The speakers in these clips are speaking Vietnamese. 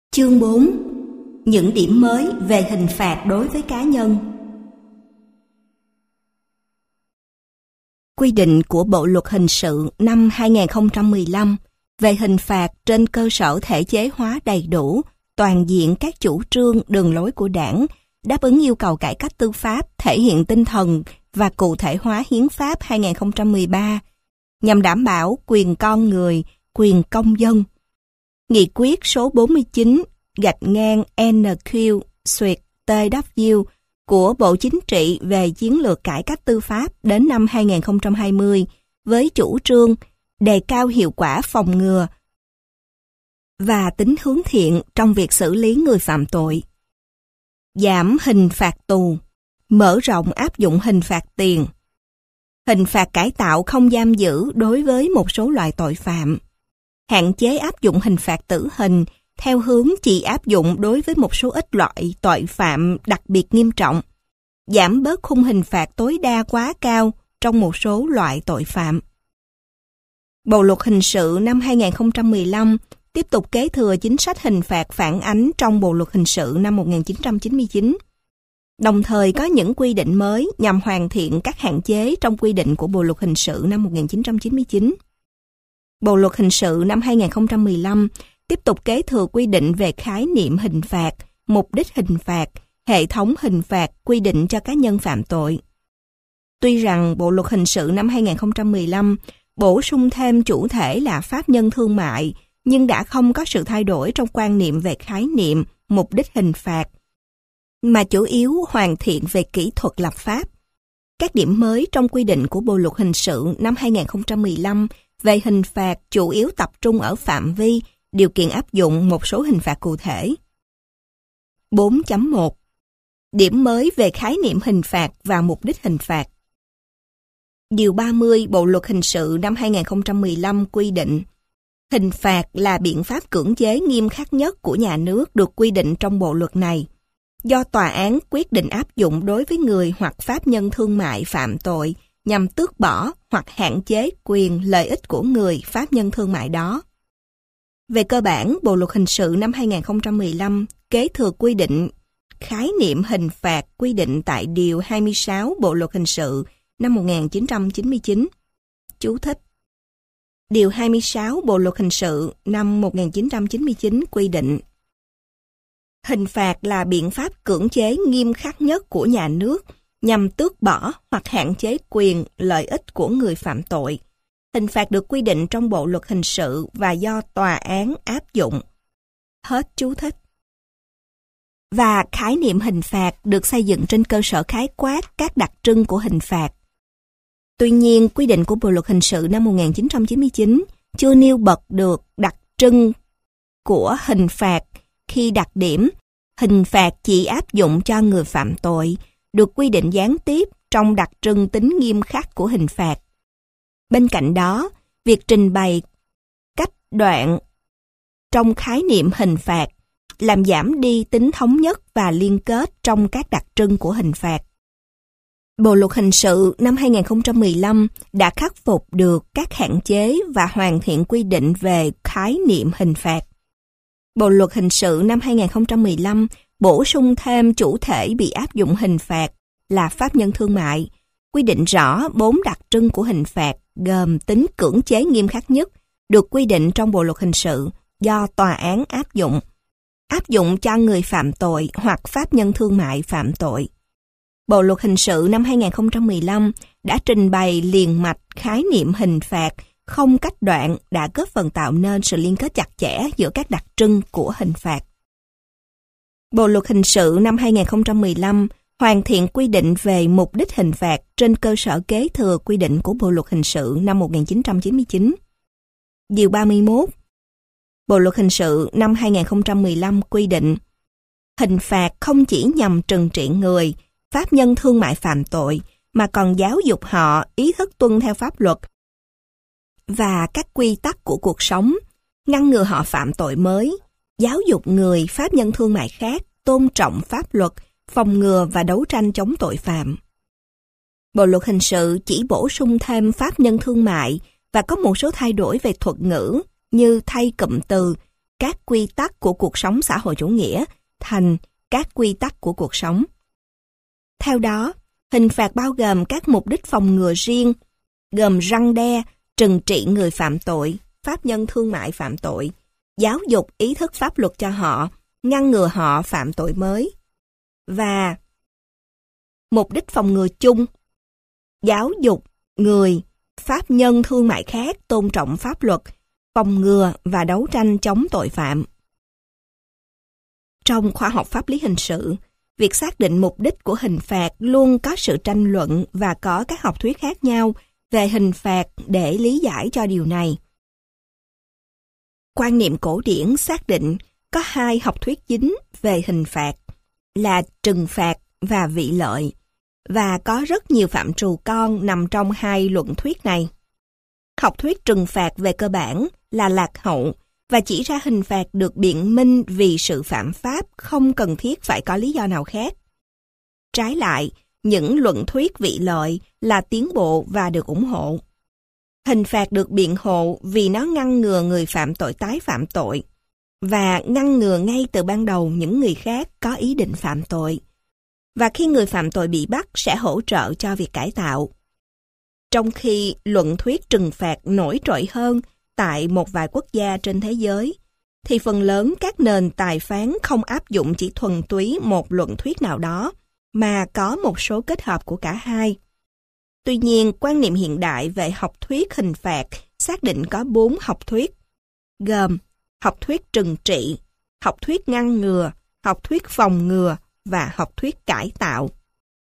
Chương 4. Những điểm mới về hình phạt đối với cá nhân. Quy định của Bộ Luật Hình sự năm 2015 về hình phạt trên cơ sở thể chế hóa đầy đủ, toàn diện các chủ trương, đường lối của Đảng, đáp ứng yêu cầu cải cách tư pháp, thể hiện tinh thần và cụ thể hóa Hiến pháp 2013, nhằm đảm bảo quyền con người, quyền công dân. Nghị quyết số 49-NQ/TW của Bộ Chính trị về chiến lược cải cách tư pháp đến năm 2020 với chủ trương đề cao hiệu quả phòng ngừa và tính hướng thiện trong việc xử lý người phạm tội, giảm hình phạt tù, mở rộng áp dụng hình phạt tiền, hình phạt cải tạo không giam giữ đối với một số loại tội phạm, hạn chế áp dụng hình phạt tử hình theo hướng chỉ áp dụng đối với một số ít loại tội phạm đặc biệt nghiêm trọng, giảm bớt khung hình phạt tối đa quá cao trong một số loại tội phạm. Bộ Luật Hình sự năm 2015 tiếp tục kế thừa chính sách hình phạt phản ánh trong Bộ Luật Hình sự năm 1999, đồng thời có những quy định mới nhằm hoàn thiện các hạn chế trong quy định của Bộ Luật Hình sự năm 1999. Bộ Luật Hình sự năm 2015 tiếp tục kế thừa quy định về khái niệm hình phạt, mục đích hình phạt, hệ thống hình phạt quy định cho cá nhân phạm tội. Tuy rằng Bộ Luật Hình sự năm 2015 bổ sung thêm chủ thể là pháp nhân thương mại, nhưng đã không có sự thay đổi trong quan niệm về khái niệm, mục đích hình phạt, mà chủ yếu hoàn thiện về kỹ thuật lập pháp. Các điểm mới trong quy định của Bộ Luật Hình sự năm 2015 về hình phạt chủ yếu tập trung ở phạm vi, điều kiện áp dụng một số hình phạt cụ thể. 4.1. Điểm mới về khái niệm hình phạt và mục đích hình phạt. Điều 30 Bộ Luật Hình sự năm 2015 quy định, hình phạt là biện pháp cưỡng chế nghiêm khắc nhất của nhà nước được quy định trong bộ luật này, do tòa án quyết định áp dụng đối với người hoặc pháp nhân thương mại phạm tội nhằm tước bỏ hoặc hạn chế quyền lợi ích của người pháp nhân thương mại đó. Về cơ bản, Bộ Luật Hình sự năm 2015 kế thừa quy định khái niệm hình phạt quy định tại Điều 26 Bộ Luật Hình sự năm 1999. Chú thích: Điều 26 Bộ Luật Hình sự năm 1999 quy định, hình phạt là biện pháp cưỡng chế nghiêm khắc nhất của nhà nước nhằm tước bỏ hoặc hạn chế quyền, lợi ích của người phạm tội. Hình phạt được quy định trong Bộ Luật Hình sự và do tòa án áp dụng. Hết chú thích. Và khái niệm hình phạt được xây dựng trên cơ sở khái quát các đặc trưng của hình phạt. Tuy nhiên, quy định của Bộ Luật Hình sự năm 1999 chưa nêu bật được đặc trưng của hình phạt khi đặc điểm hình phạt chỉ áp dụng cho người phạm tội được quy định gián tiếp trong đặc trưng tính nghiêm khắc của hình phạt. Bên cạnh đó, việc trình bày cách đoạn trong khái niệm hình phạt làm giảm đi tính thống nhất và liên kết trong các đặc trưng của hình phạt. Bộ Luật Hình sự năm 2015 đã khắc phục được các hạn chế và hoàn thiện quy định về khái niệm hình phạt. Bộ Luật Hình sự năm 2015 bổ sung thêm chủ thể bị áp dụng hình phạt là pháp nhân thương mại, quy định rõ 4 đặc trưng của hình phạt gồm tính cưỡng chế nghiêm khắc nhất được quy định trong Bộ Luật Hình sự do tòa án áp dụng cho người phạm tội hoặc pháp nhân thương mại phạm tội. Bộ Luật Hình sự năm 2015 đã trình bày liền mạch khái niệm hình phạt không cách đoạn đã góp phần tạo nên sự liên kết chặt chẽ giữa các đặc trưng của hình phạt. Bộ Luật Hình sự năm 2015 hoàn thiện quy định về mục đích hình phạt trên cơ sở kế thừa quy định của Bộ Luật Hình sự năm 1999. Điều 31 Bộ Luật Hình sự năm 2015 quy định, hình phạt không chỉ nhằm trừng trị người, pháp nhân thương mại phạm tội, mà còn giáo dục họ ý thức tuân theo pháp luật và các quy tắc của cuộc sống, ngăn ngừa họ phạm tội mới, giáo dục người pháp nhân thương mại khác tôn trọng pháp luật, phòng ngừa và đấu tranh chống tội phạm. Bộ Luật Hình sự chỉ bổ sung thêm pháp nhân thương mại và có một số thay đổi về thuật ngữ như thay cụm từ các quy tắc của cuộc sống xã hội chủ nghĩa thành các quy tắc của cuộc sống. Theo đó, hình phạt bao gồm các mục đích phòng ngừa riêng, gồm răn đe, trừng trị người phạm tội, pháp nhân thương mại phạm tội, giáo dục ý thức pháp luật cho họ, ngăn ngừa họ phạm tội mới. Và mục đích phòng ngừa chung, giáo dục người, pháp nhân thương mại khác tôn trọng pháp luật, phòng ngừa và đấu tranh chống tội phạm. Trong khoa học pháp lý hình sự, việc xác định mục đích của hình phạt luôn có sự tranh luận và có các học thuyết khác nhau về hình phạt để lý giải cho điều này. Quan niệm cổ điển xác định có hai học thuyết chính về hình phạt là trừng phạt và vị lợi, và có rất nhiều phạm trù con nằm trong hai luận thuyết này. Học thuyết trừng phạt về cơ bản là lạc hậu và chỉ ra hình phạt được biện minh vì sự phạm pháp không cần thiết phải có lý do nào khác. Trái lại, những luận thuyết vị lợi là tiến bộ và được ủng hộ. Hình phạt được biện hộ vì nó ngăn ngừa người phạm tội tái phạm tội và ngăn ngừa ngay từ ban đầu những người khác có ý định phạm tội. Và khi người phạm tội bị bắt sẽ hỗ trợ cho việc cải tạo. Trong khi luận thuyết trừng phạt nổi trội hơn tại một vài quốc gia trên thế giới, thì phần lớn các nền tài phán không áp dụng chỉ thuần túy một luận thuyết nào đó, mà có một số kết hợp của cả hai. Tuy nhiên, quan niệm hiện đại về học thuyết hình phạt xác định có 4 học thuyết, gồm học thuyết trừng trị, học thuyết ngăn ngừa, học thuyết phòng ngừa và học thuyết cải tạo.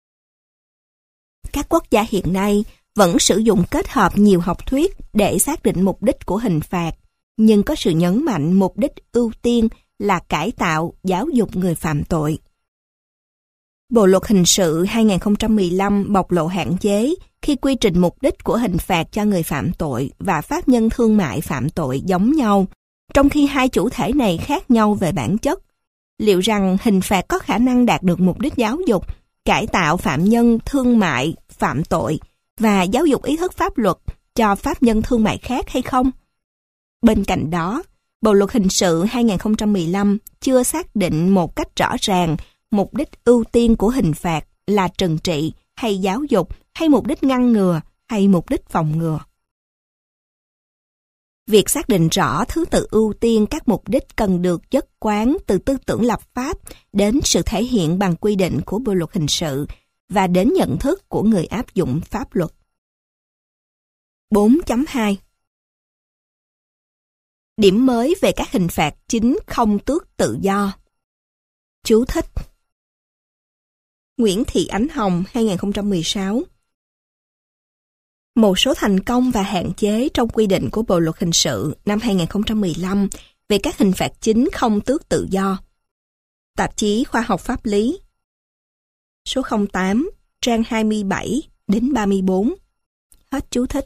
Các quốc gia hiện nay vẫn sử dụng kết hợp nhiều học thuyết để xác định mục đích của hình phạt, nhưng có sự nhấn mạnh mục đích ưu tiên là cải tạo, giáo dục người phạm tội. Bộ luật hình sự 2015 bộc lộ hạn chế khi quy trình mục đích của hình phạt cho người phạm tội và pháp nhân thương mại phạm tội giống nhau, trong khi hai chủ thể này khác nhau về bản chất. Liệu rằng hình phạt có khả năng đạt được mục đích giáo dục, cải tạo phạm nhân thương mại phạm tội và giáo dục ý thức pháp luật cho pháp nhân thương mại khác hay không? Bên cạnh đó, Bộ luật hình sự 2015 chưa xác định một cách rõ ràng mục đích ưu tiên của hình phạt là trừng trị hay giáo dục hay mục đích ngăn ngừa hay mục đích phòng ngừa. Việc xác định rõ thứ tự ưu tiên các mục đích cần được nhất quán từ tư tưởng lập pháp đến sự thể hiện bằng quy định của Bộ luật hình sự và đến nhận thức của người áp dụng pháp luật. 4.2 Điểm mới về các hình phạt chính không tước tự do. Chú thích Nguyễn Thị Ánh Hồng 2016. Một số thành công và hạn chế trong quy định của Bộ luật hình sự năm 2015 về các hình phạt chính không tước tự do. Tạp chí Khoa học Pháp lý. Số 08, trang 27 đến 34. Hết chú thích.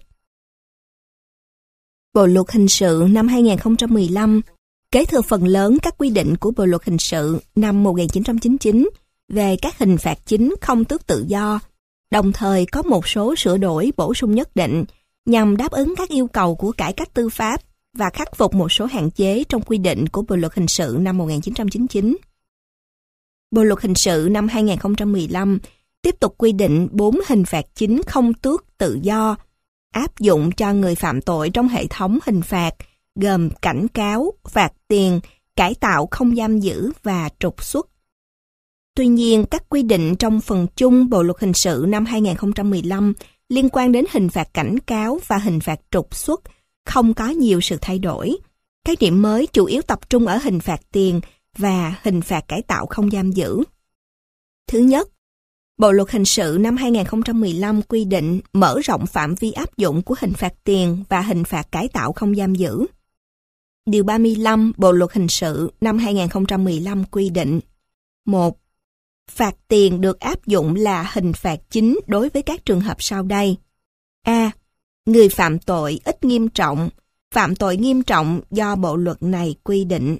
Bộ luật hình sự năm 2015 kế thừa phần lớn các quy định của Bộ luật hình sự năm 1999 về các hình phạt chính không tước tự do, đồng thời có một số sửa đổi bổ sung nhất định nhằm đáp ứng các yêu cầu của cải cách tư pháp và khắc phục một số hạn chế trong quy định của Bộ luật hình sự năm 1999. Bộ luật hình sự năm 2015 tiếp tục quy định 4 hình phạt chính không tước tự do áp dụng cho người phạm tội trong hệ thống hình phạt, gồm cảnh cáo, phạt tiền, cải tạo không giam giữ và trục xuất. Tuy nhiên, các quy định trong phần chung Bộ luật hình sự năm 2015 liên quan đến hình phạt cảnh cáo và hình phạt trục xuất không có nhiều sự thay đổi. Các điểm mới chủ yếu tập trung ở hình phạt tiền và hình phạt cải tạo không giam giữ. Thứ nhất, Bộ luật hình sự năm 2015 quy định mở rộng phạm vi áp dụng của hình phạt tiền và hình phạt cải tạo không giam giữ. Điều 35 Bộ luật hình sự năm 2015 quy định: 1. Phạt tiền được áp dụng là hình phạt chính đối với các trường hợp sau đây. A. Người phạm tội ít nghiêm trọng, phạm tội nghiêm trọng do bộ luật này quy định.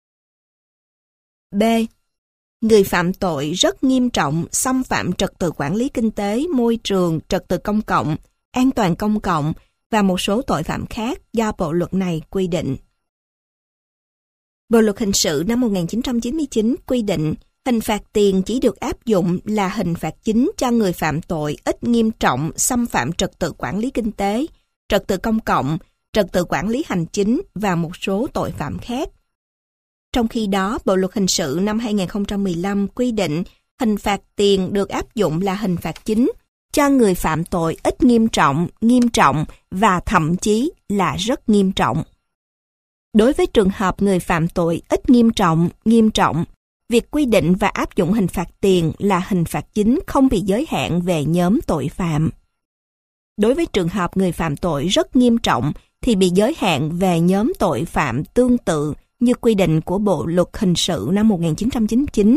B. Người phạm tội rất nghiêm trọng, xâm phạm trật tự quản lý kinh tế, môi trường, trật tự công cộng, an toàn công cộng và một số tội phạm khác do bộ luật này quy định. Bộ luật hình sự năm 1999 quy định hình phạt tiền chỉ được áp dụng là hình phạt chính cho người phạm tội ít nghiêm trọng xâm phạm trật tự quản lý kinh tế, trật tự công cộng, trật tự quản lý hành chính và một số tội phạm khác. Trong khi đó, Bộ luật hình sự năm 2015 quy định hình phạt tiền được áp dụng là hình phạt chính cho người phạm tội ít nghiêm trọng và thậm chí là rất nghiêm trọng. Đối với trường hợp người phạm tội ít nghiêm trọng, việc quy định và áp dụng hình phạt tiền là hình phạt chính không bị giới hạn về nhóm tội phạm. Đối với trường hợp người phạm tội rất nghiêm trọng thì bị giới hạn về nhóm tội phạm tương tự như quy định của Bộ luật hình sự năm 1999.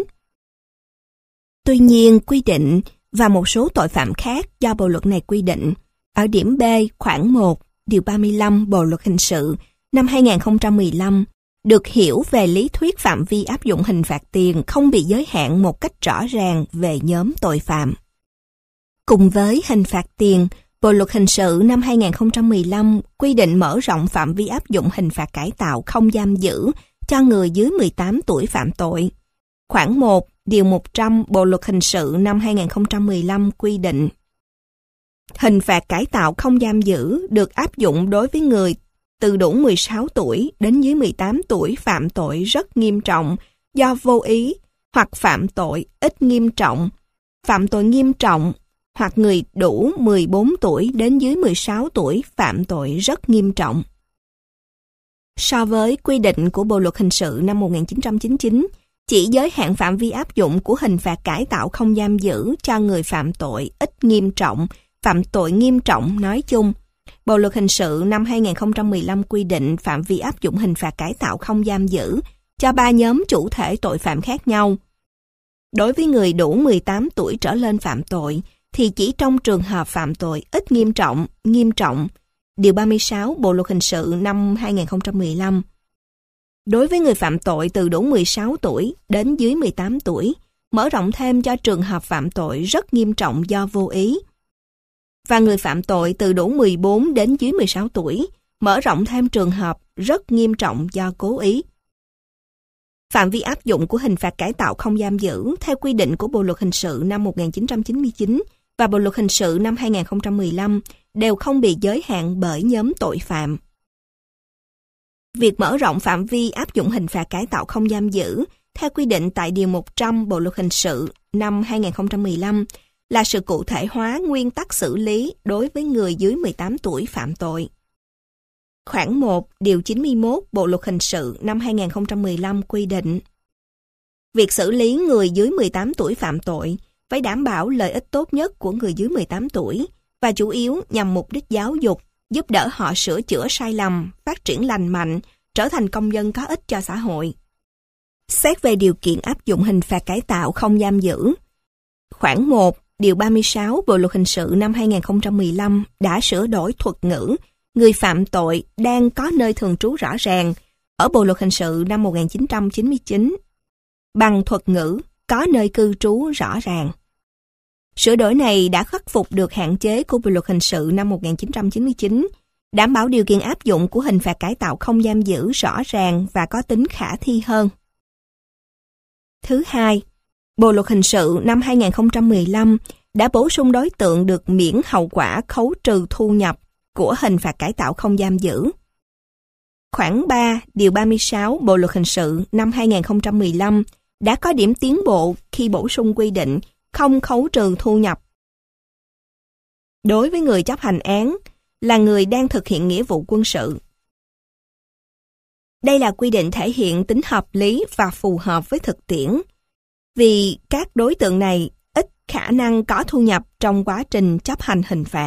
Tuy nhiên, quy định và một số tội phạm khác do Bộ luật này quy định ở điểm B khoản 1, điều 35 Bộ luật hình sự năm 2015 được hiểu về lý thuyết phạm vi áp dụng hình phạt tiền không bị giới hạn một cách rõ ràng về nhóm tội phạm. Cùng với hình phạt tiền, Bộ luật hình sự năm 2015 quy định mở rộng phạm vi áp dụng hình phạt cải tạo không giam giữ cho người dưới 18 tuổi phạm tội. Khoản 1, điều 100 Bộ luật hình sự năm 2015 quy định hình phạt cải tạo không giam giữ được áp dụng đối với người từ đủ 16 tuổi đến dưới 18 tuổi phạm tội rất nghiêm trọng do vô ý hoặc phạm tội ít nghiêm trọng, phạm tội nghiêm trọng hoặc người đủ 14 tuổi đến dưới 16 tuổi phạm tội rất nghiêm trọng. So với quy định của Bộ luật hình sự năm 1999, chỉ giới hạn phạm vi áp dụng của hình phạt cải tạo không giam giữ cho người phạm tội ít nghiêm trọng, phạm tội nghiêm trọng nói chung. Bộ luật hình sự năm 2015 quy định phạm vi áp dụng hình phạt cải tạo không giam giữ cho 3 nhóm chủ thể tội phạm khác nhau. Đối với người đủ 18 tuổi trở lên phạm tội, thì chỉ trong trường hợp phạm tội ít nghiêm trọng, điều 36 Bộ luật hình sự năm 2015. Đối với người phạm tội từ đủ 16 tuổi đến dưới 18 tuổi, mở rộng thêm cho trường hợp phạm tội rất nghiêm trọng do vô ý. Và người phạm tội từ đủ 14 đến dưới 16 tuổi, mở rộng thêm trường hợp rất nghiêm trọng do cố ý. Phạm vi áp dụng của hình phạt cải tạo không giam giữ theo quy định của Bộ luật hình sự năm 1999 và Bộ luật hình sự năm 2015 đều không bị giới hạn bởi nhóm tội phạm. Việc mở rộng phạm vi áp dụng hình phạt cải tạo không giam giữ theo quy định tại Điều 100 Bộ luật hình sự năm 2015 là sự cụ thể hóa nguyên tắc xử lý đối với người dưới 18 tuổi phạm tội. Khoản 1, Điều 91 Bộ luật hình sự năm 2015 quy định việc xử lý người dưới 18 tuổi phạm tội phải đảm bảo lợi ích tốt nhất của người dưới 18 tuổi và chủ yếu nhằm mục đích giáo dục, giúp đỡ họ sửa chữa sai lầm, phát triển lành mạnh, trở thành công dân có ích cho xã hội. Xét về điều kiện áp dụng hình phạt cải tạo không giam giữ, khoản 1, Điều 36 Bộ luật hình sự năm 2015 đã sửa đổi thuật ngữ người phạm tội đang có nơi thường trú rõ ràng ở Bộ luật hình sự năm 1999 bằng thuật ngữ có nơi cư trú rõ ràng. Sửa đổi này đã khắc phục được hạn chế của Bộ luật hình sự năm 1999, đảm bảo điều kiện áp dụng của hình phạt cải tạo không giam giữ rõ ràng và có tính khả thi hơn. Thứ hai, Bộ luật hình sự năm 2015 đã bổ sung đối tượng được miễn hậu quả khấu trừ thu nhập của hình phạt cải tạo không giam giữ. Khoản 3, Điều 36 Bộ luật hình sự năm 2015 đã có điểm tiến bộ khi bổ sung quy định không khấu trừ thu nhập đối với người chấp hành án là người đang thực hiện nghĩa vụ quân sự. Đây là quy định thể hiện tính hợp lý và phù hợp với thực tiễn, vì các đối tượng này ít khả năng có thu nhập trong quá trình chấp hành hình phạt.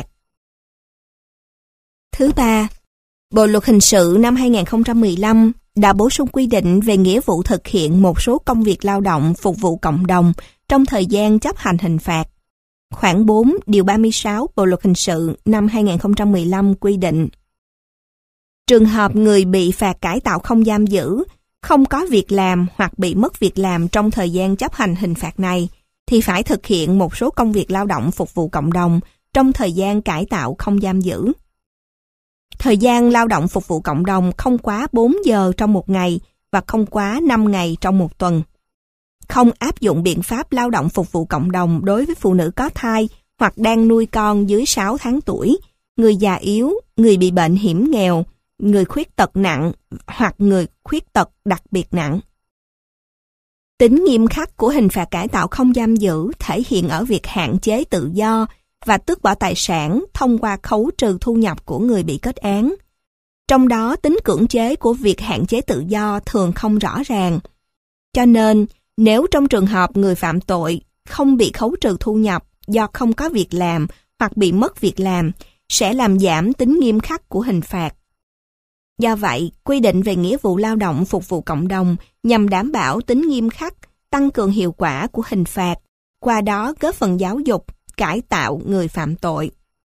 Thứ ba, Bộ luật hình sự năm 2015 đã bổ sung quy định về nghĩa vụ thực hiện một số công việc lao động phục vụ cộng đồng trong thời gian chấp hành hình phạt. Khoản 4, Điều 36 Bộ luật hình sự năm 2015 quy định trường hợp người bị phạt cải tạo không giam giữ không có việc làm hoặc bị mất việc làm trong thời gian chấp hành hình phạt này thì phải thực hiện một số công việc lao động phục vụ cộng đồng trong thời gian cải tạo không giam giữ. Thời gian lao động phục vụ cộng đồng không quá 4 giờ trong một ngày và không quá 5 ngày trong một tuần. Không áp dụng biện pháp lao động phục vụ cộng đồng đối với phụ nữ có thai hoặc đang nuôi con dưới 6 tháng tuổi, người già yếu, người bị bệnh hiểm nghèo, người khuyết tật nặng hoặc người khuyết tật đặc biệt nặng. Tính nghiêm khắc của hình phạt cải tạo không giam giữ thể hiện ở việc hạn chế tự do và tước bỏ tài sản thông qua khấu trừ thu nhập của người bị kết án. Trong đó, tính cưỡng chế của việc hạn chế tự do thường không rõ ràng. Cho nên, nếu trong trường hợp người phạm tội không bị khấu trừ thu nhập do không có việc làm hoặc bị mất việc làm, sẽ làm giảm tính nghiêm khắc của hình phạt. Do vậy, quy định về nghĩa vụ lao động phục vụ cộng đồng nhằm đảm bảo tính nghiêm khắc, tăng cường hiệu quả của hình phạt, qua đó góp phần giáo dục, cải tạo người phạm tội.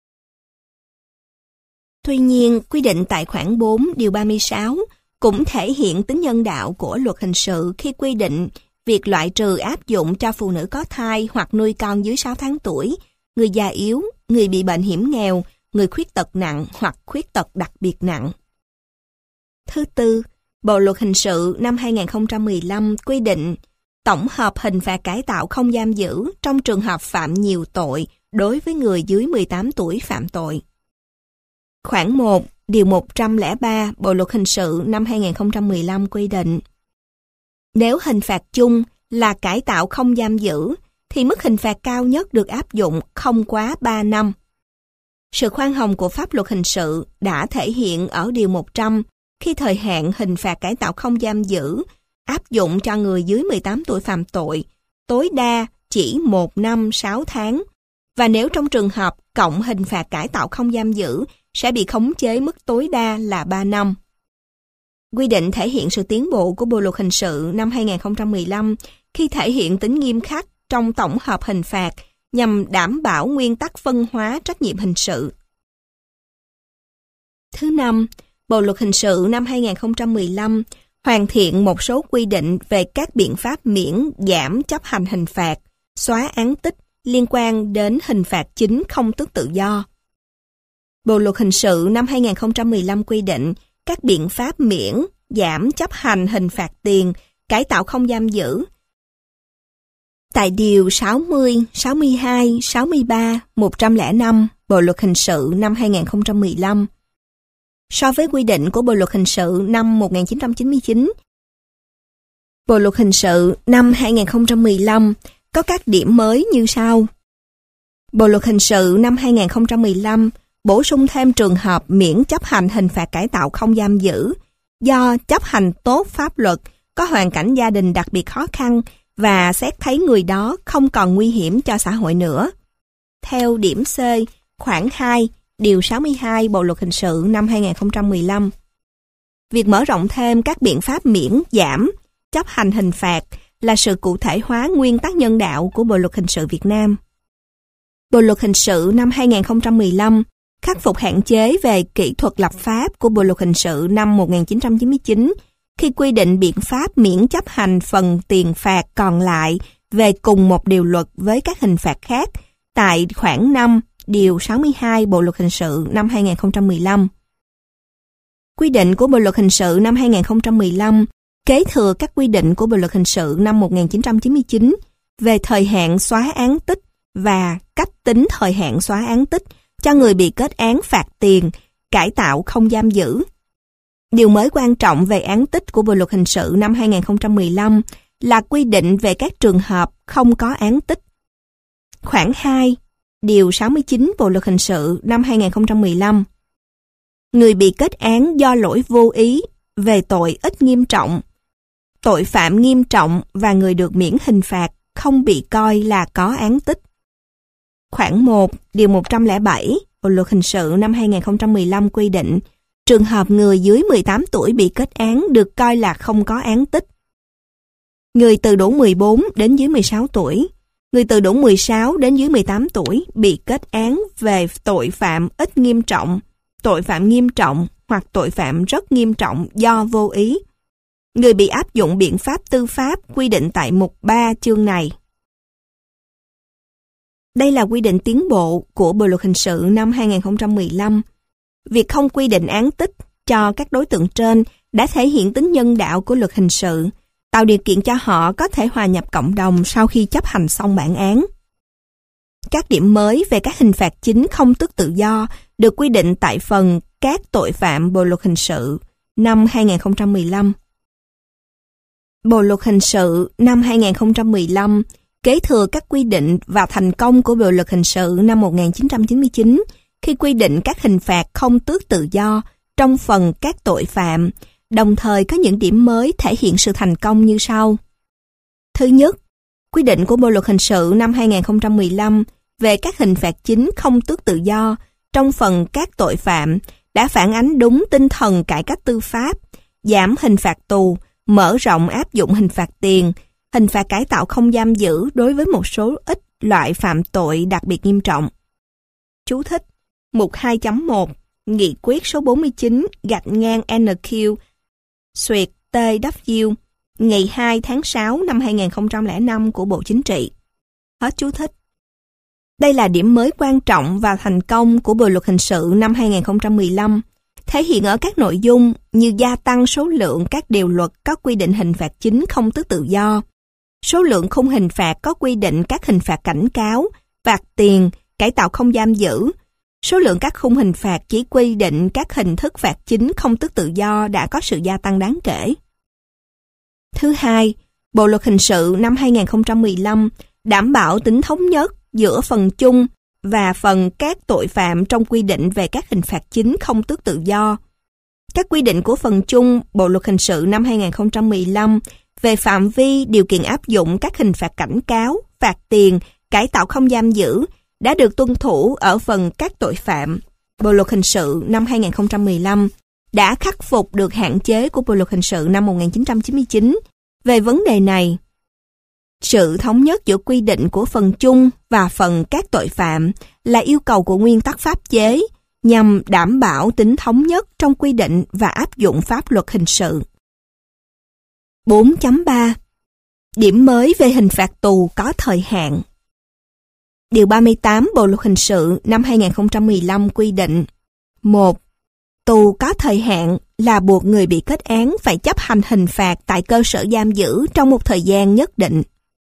Tuy nhiên, quy định tại khoản 4 điều 36 cũng thể hiện tính nhân đạo của luật hình sự khi quy định việc loại trừ áp dụng cho phụ nữ có thai hoặc nuôi con dưới 6 tháng tuổi, người già yếu, người bị bệnh hiểm nghèo, người khuyết tật nặng hoặc khuyết tật đặc biệt nặng. Thứ tư, Bộ luật hình sự năm 2015 quy định tổng hợp hình phạt cải tạo không giam giữ trong trường hợp phạm nhiều tội đối với người dưới 18 tuổi phạm tội. Khoản 1, điều 103 Bộ luật hình sự năm 2015 quy định nếu hình phạt chung là cải tạo không giam giữ thì mức hình phạt cao nhất được áp dụng không quá 3 năm. Sự khoan hồng của pháp luật hình sự đã thể hiện ở điều 100 khi thời hạn hình phạt cải tạo không giam giữ áp dụng cho người dưới 18 tuổi phạm tội tối đa chỉ 1 năm 6 tháng, và nếu trong trường hợp cộng hình phạt cải tạo không giam giữ sẽ bị khống chế mức tối đa là 3 năm. Quy định thể hiện sự tiến bộ của Bộ luật hình sự năm 2015 khi thể hiện tính nghiêm khắc trong tổng hợp hình phạt nhằm đảm bảo nguyên tắc phân hóa trách nhiệm hình sự. Thứ năm, Bộ luật hình sự năm 2015 hoàn thiện một số quy định về các biện pháp miễn giảm chấp hành hình phạt, xóa án tích liên quan đến hình phạt chính không tước tự do. Bộ luật hình sự năm 2015 quy định các biện pháp miễn giảm chấp hành hình phạt tiền, cải tạo không giam giữ. Tại điều 60, 62, 63, 105 Bộ luật hình sự năm 2015. So với quy định của Bộ luật hình sự năm 1999, Bộ luật hình sự năm 2015 có các điểm mới như sau. Bộ luật hình sự năm 2015 bổ sung thêm trường hợp miễn chấp hành hình phạt cải tạo không giam giữ do chấp hành tốt pháp luật, có hoàn cảnh gia đình đặc biệt khó khăn và xét thấy người đó không còn nguy hiểm cho xã hội nữa. Theo điểm C, khoản 2, điều 62 Bộ luật hình sự năm 2015. Việc mở rộng thêm các biện pháp miễn giảm chấp hành hình phạt là sự cụ thể hóa nguyên tắc nhân đạo của Bộ luật hình sự Việt Nam. Bộ luật hình sự năm 2015 khắc phục hạn chế về kỹ thuật lập pháp của Bộ luật hình sự năm 1999 khi quy định biện pháp miễn chấp hành phần tiền phạt còn lại về cùng một điều luật với các hình phạt khác tại khoản 5, điều 62 Bộ luật hình sự năm 2015. Quy định của Bộ luật hình sự năm 2015 kế thừa các quy định của Bộ luật hình sự năm 1999 về thời hạn xóa án tích và cách tính thời hạn xóa án tích cho người bị kết án phạt tiền, cải tạo không giam giữ. Điều mới quan trọng về án tích của Bộ luật hình sự năm 2015 là quy định về các trường hợp không có án tích. Khoản 2, điều 69 Bộ luật hình sự năm 2015. Người bị kết án do lỗi vô ý về tội ít nghiêm trọng, tội phạm nghiêm trọng và người được miễn hình phạt không bị coi là có án tích. Khoản 1, điều 107 Bộ luật hình sự năm 2015 quy định trường hợp người dưới 18 tuổi bị kết án được coi là không có án tích. Người từ đủ 14 đến dưới 16 tuổi, người từ đủ 16 đến dưới 18 tuổi bị kết án về tội phạm ít nghiêm trọng, tội phạm nghiêm trọng hoặc tội phạm rất nghiêm trọng do vô ý. Người bị áp dụng biện pháp tư pháp quy định tại mục 3 chương này. Đây là quy định tiến bộ của Bộ luật hình sự năm 2015. Việc không quy định án tích cho các đối tượng trên đã thể hiện tính nhân đạo của luật hình sự, tạo điều kiện cho họ có thể hòa nhập cộng đồng sau khi chấp hành xong bản án. Các điểm mới về các hình phạt chính không tước tự do được quy định tại phần các tội phạm Bộ luật hình sự năm 2015. Bộ luật hình sự năm 2015 kế thừa các quy định và thành công của Bộ luật hình sự năm 1999 khi quy định các hình phạt không tước tự do trong phần các tội phạm, đồng thời có những điểm mới thể hiện sự thành công như sau. Thứ nhất, quy định của Bộ luật hình sự năm 2015 về các hình phạt chính không tước tự do trong phần các tội phạm đã phản ánh đúng tinh thần cải cách tư pháp, giảm hình phạt tù, mở rộng áp dụng hình phạt tiền, hình phạt cải tạo không giam giữ đối với một số ít loại phạm tội đặc biệt nghiêm trọng. Chú thích: Mục 2.1 Nghị quyết số 49-NQ/TW ngày 2 tháng 6 năm 2005 của Bộ Chính trị. Hết chú thích. Đây là điểm mới quan trọng và thành công của Bộ luật hình sự năm 2015, thể hiện ở các nội dung như gia tăng số lượng các điều luật có quy định hình phạt chính không tước tự do, số lượng khung hình phạt có quy định các hình phạt cảnh cáo, phạt tiền, cải tạo không giam giữ, số lượng các khung hình phạt chỉ quy định các hình thức phạt chính không tước tự do đã có sự gia tăng đáng kể. Thứ hai, Bộ luật hình sự năm 2015 đảm bảo tính thống nhất giữa phần chung và phần các tội phạm trong quy định về các hình phạt chính không tước tự do. Các quy định của phần chung Bộ luật hình sự năm 2015 về phạm vi điều kiện áp dụng các hình phạt cảnh cáo, phạt tiền, cải tạo không giam giữ đã được tuân thủ ở phần các tội phạm. Bộ luật hình sự năm 2015 đã khắc phục được hạn chế của Bộ luật hình sự năm 1999 về vấn đề này. Sự thống nhất giữa quy định của phần chung và phần các tội phạm là yêu cầu của nguyên tắc pháp chế nhằm đảm bảo tính thống nhất trong quy định và áp dụng pháp luật hình sự. 4.3 Điểm mới về hình phạt tù có thời hạn. Điều 38 Bộ luật hình sự năm 2015 quy định: 1. Tù có thời hạn là buộc người bị kết án phải chấp hành hình phạt tại cơ sở giam giữ trong một thời gian nhất định.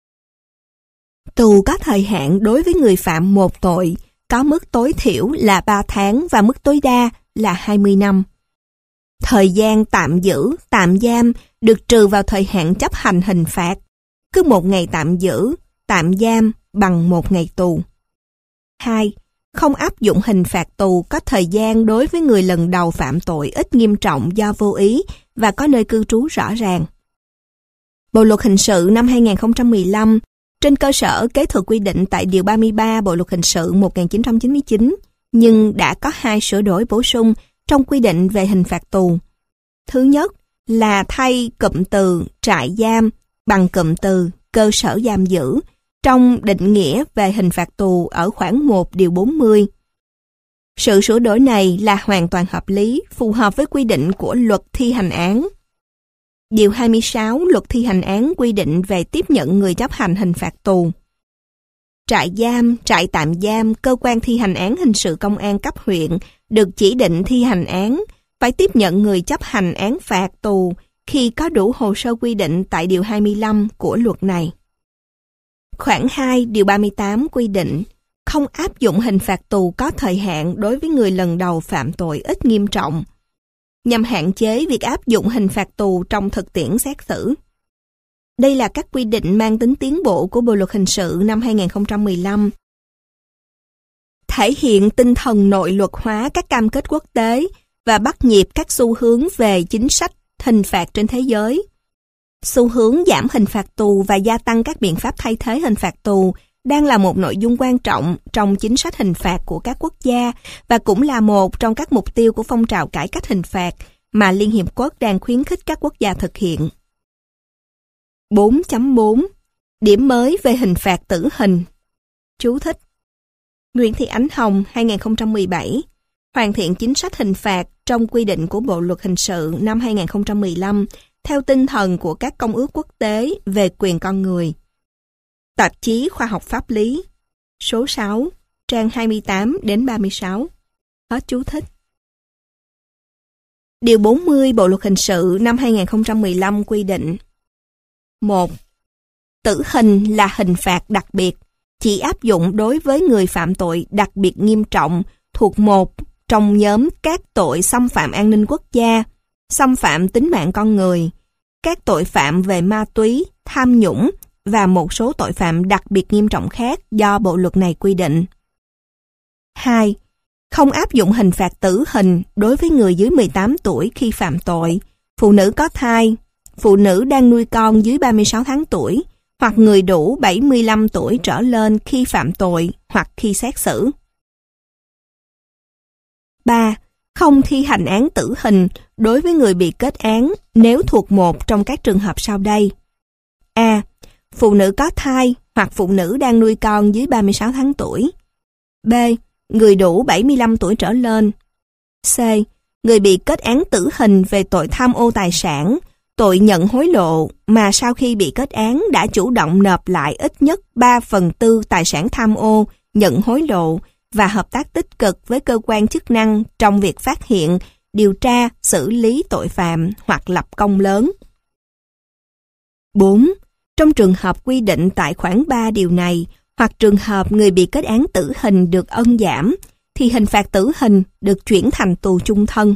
Tù có thời hạn đối với người phạm một tội có mức tối thiểu là 3 tháng và mức tối đa là 20 năm. Thời gian tạm giữ, tạm giam được trừ vào thời hạn chấp hành hình phạt. Cứ 1 ngày tạm giữ, tạm giam bằng 1 ngày tù. 2. Không áp dụng hình phạt tù có thời gian đối với người lần đầu phạm tội ít nghiêm trọng do vô ý và có nơi cư trú rõ ràng. Bộ luật hình sự năm 2015 trên cơ sở kế thừa quy định tại Điều 33 Bộ luật hình sự 1999, nhưng đã có 2 sửa đổi bổ sung trong quy định về hình phạt tù. Thứ nhất là thay cụm từ trại giam bằng cụm từ cơ sở giam giữ trong định nghĩa về hình phạt tù ở khoản 1 điều 40. Sự sửa đổi này là hoàn toàn hợp lý, phù hợp với quy định của Luật Thi hành án. Điều 26 Luật Thi hành án quy định về tiếp nhận người chấp hành hình phạt tù. Trại giam, trại tạm giam, cơ quan thi hành án hình sự công an cấp huyện được chỉ định thi hành án phải tiếp nhận người chấp hành án phạt tù khi có đủ hồ sơ quy định tại Điều 25 của luật này. Khoản 2 Điều 38 quy định không áp dụng hình phạt tù có thời hạn đối với người lần đầu phạm tội ít nghiêm trọng, nhằm hạn chế việc áp dụng hình phạt tù trong thực tiễn xét xử. Đây là các quy định mang tính tiến bộ của Bộ luật hình sự năm 2015, thể hiện tinh thần nội luật hóa các cam kết quốc tế và bắt nhịp các xu hướng về chính sách hình phạt trên thế giới. Xu hướng giảm hình phạt tù và gia tăng các biện pháp thay thế hình phạt tù đang là một nội dung quan trọng trong chính sách hình phạt của các quốc gia và cũng là một trong các mục tiêu của phong trào cải cách hình phạt mà Liên Hiệp Quốc đang khuyến khích các quốc gia thực hiện. 4.4 Điểm mới về hình phạt tử hình. Chú thích: Nguyễn Thị Ánh Hồng 2017 hoàn thiện chính sách hình phạt trong quy định của Bộ luật hình sự năm 2015 theo tinh thần của các công ước quốc tế về quyền con người. Tạp chí Khoa học Pháp lý, số 6, trang 28 đến 36. Hết chú thích. Điều 40 Bộ Luật Hình sự năm 2015 quy định: 1. Tử hình là hình phạt đặc biệt, chỉ áp dụng đối với người phạm tội đặc biệt nghiêm trọng thuộc một trong nhóm các tội xâm phạm an ninh quốc gia, xâm phạm tính mạng con người, các tội phạm về ma túy, tham nhũng và một số tội phạm đặc biệt nghiêm trọng khác do bộ luật này quy định. 2. Không áp dụng hình phạt tử hình đối với người dưới 18 tuổi khi phạm tội, phụ nữ có thai, phụ nữ đang nuôi con dưới 36 tháng tuổi, hoặc người đủ 75 tuổi trở lên khi phạm tội hoặc khi xét xử. 3. Không thi hành án tử hình đối với người bị kết án nếu thuộc một trong các trường hợp sau đây. A. Phụ nữ có thai hoặc phụ nữ đang nuôi con dưới 36 tháng tuổi. B. Người đủ 75 tuổi trở lên. C. Người bị kết án tử hình về tội tham ô tài sản, tội nhận hối lộ mà sau khi bị kết án đã chủ động nộp lại ít nhất 3/4 tài sản tham ô, nhận hối lộ và hợp tác tích cực với cơ quan chức năng trong việc phát hiện, điều tra, xử lý tội phạm hoặc lập công lớn. 4. Trong trường hợp quy định tại khoản 3 điều này, hoặc trường hợp người bị kết án tử hình được ân giảm, thì hình phạt tử hình được chuyển thành tù chung thân.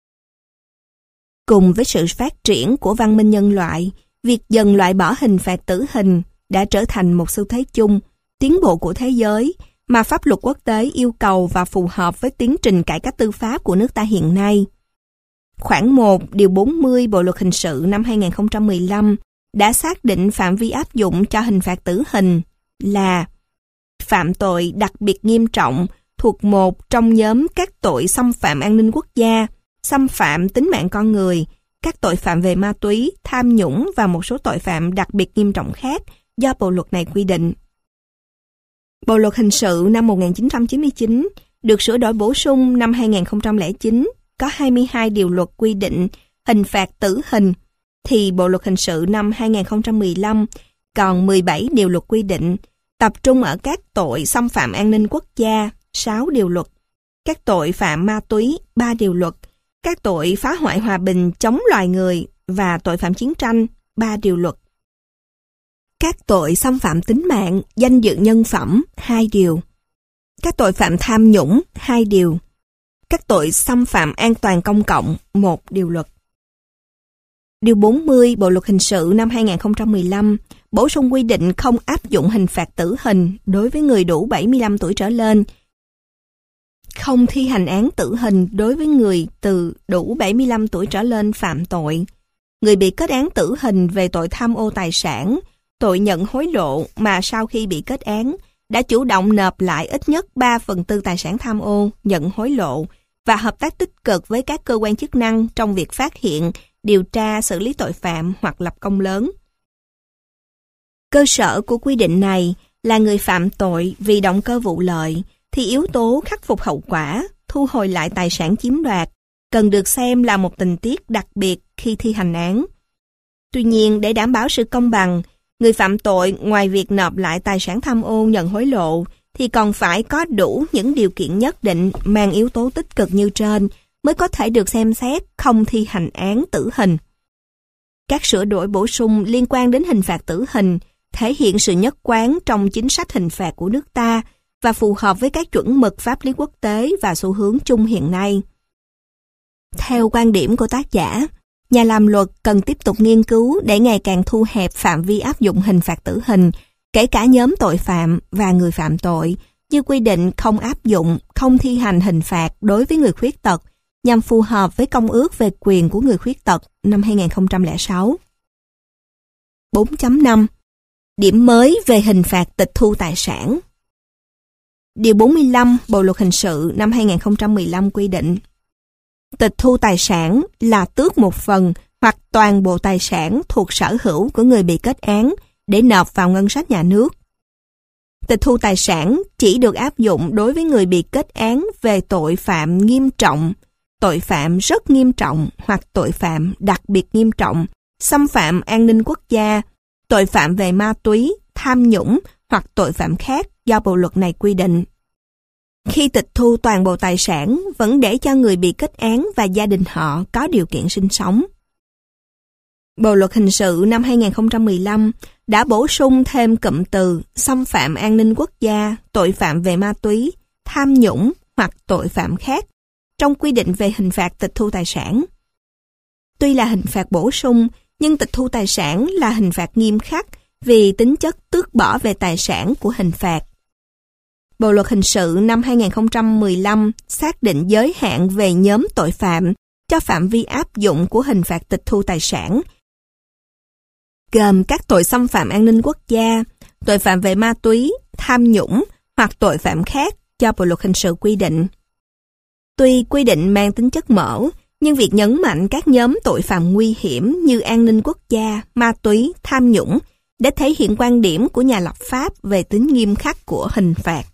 Cùng với sự phát triển của văn minh nhân loại, việc dần loại bỏ hình phạt tử hình đã trở thành một xu thế chung, tiến bộ của thế giới, mà pháp luật quốc tế yêu cầu và phù hợp với tiến trình cải cách tư pháp của nước ta hiện nay. Khoản 1, điều 40 Bộ Luật Hình sự năm 2015 đã xác định phạm vi áp dụng cho hình phạt tử hình là phạm tội đặc biệt nghiêm trọng thuộc một trong nhóm các tội xâm phạm an ninh quốc gia, xâm phạm tính mạng con người, các tội phạm về ma túy, tham nhũng và một số tội phạm đặc biệt nghiêm trọng khác do bộ luật này quy định. Bộ luật hình sự năm 1999 được sửa đổi bổ sung năm 2009 có 22 điều luật quy định hình phạt tử hình, thì bộ luật hình sự năm 2015 còn 17 điều luật quy định, tập trung ở các tội xâm phạm an ninh quốc gia, 6 điều luật, các tội phạm ma túy, 3 điều luật, các tội phá hoại hòa bình, chống loài người và tội phạm chiến tranh, 3 điều luật. Các tội xâm phạm tính mạng, danh dự nhân phẩm, 2 điều. Các tội phạm tham nhũng, 2 điều. Các tội xâm phạm an toàn công cộng, 1 điều luật. Điều 40 Bộ Luật Hình sự năm 2015 bổ sung quy định không áp dụng hình phạt tử hình đối với người đủ 75 tuổi trở lên, không thi hành án tử hình đối với người từ đủ 75 tuổi trở lên phạm tội, người bị kết án tử hình về tội tham ô tài sản, tội nhận hối lộ mà sau khi bị kết án đã chủ động nộp lại ít nhất 3/4 tài sản tham ô, nhận hối lộ và hợp tác tích cực với các cơ quan chức năng trong việc phát hiện, điều tra, xử lý tội phạm hoặc lập công lớn. Cơ sở của quy định này là người phạm tội vì động cơ vụ lợi, thì yếu tố khắc phục hậu quả, thu hồi lại tài sản chiếm đoạt cần được xem là một tình tiết đặc biệt khi thi hành án. Tuy nhiên, để đảm bảo sự công bằng, người phạm tội ngoài việc nộp lại tài sản tham ô, nhận hối lộ thì còn phải có đủ những điều kiện nhất định mang yếu tố tích cực như trên mới có thể được xem xét không thi hành án tử hình. Các sửa đổi bổ sung liên quan đến hình phạt tử hình thể hiện sự nhất quán trong chính sách hình phạt của nước ta và phù hợp với các chuẩn mực pháp lý quốc tế và xu hướng chung hiện nay. Theo quan điểm của tác giả, nhà làm luật cần tiếp tục nghiên cứu để ngày càng thu hẹp phạm vi áp dụng hình phạt tử hình, kể cả nhóm tội phạm và người phạm tội, như quy định không áp dụng, không thi hành hình phạt đối với người khuyết tật, nhằm phù hợp với Công ước về quyền của người khuyết tật năm 2006. 4.5. Điểm mới về hình phạt tịch thu tài sản. Điều 45 Bộ Luật Hình sự năm 2015 quy định tịch thu tài sản là tước một phần hoặc toàn bộ tài sản thuộc sở hữu của người bị kết án để nộp vào ngân sách nhà nước. Tịch thu tài sản chỉ được áp dụng đối với người bị kết án về tội phạm nghiêm trọng, tội phạm rất nghiêm trọng hoặc tội phạm đặc biệt nghiêm trọng, xâm phạm an ninh quốc gia, tội phạm về ma túy, tham nhũng hoặc tội phạm khác do bộ luật này quy định. khi tịch thu toàn bộ tài sản vẫn để cho người bị kết án và gia đình họ có điều kiện sinh sống. Bộ luật hình sự năm 2015 đã bổ sung thêm cụm từ xâm phạm an ninh quốc gia, tội phạm về ma túy, tham nhũng hoặc tội phạm khác trong quy định về hình phạt tịch thu tài sản. Tuy là hình phạt bổ sung, nhưng tịch thu tài sản là hình phạt nghiêm khắc vì tính chất tước bỏ về tài sản của hình phạt. Bộ luật hình sự năm 2015 xác định giới hạn về nhóm tội phạm cho phạm vi áp dụng của hình phạt tịch thu tài sản, gồm các tội xâm phạm an ninh quốc gia, tội phạm về ma túy, tham nhũng hoặc tội phạm khác do Bộ luật hình sự quy định. Tuy quy định mang tính chất mở, nhưng việc nhấn mạnh các nhóm tội phạm nguy hiểm như an ninh quốc gia, ma túy, tham nhũng để thể hiện quan điểm của nhà lập pháp về tính nghiêm khắc của hình phạt.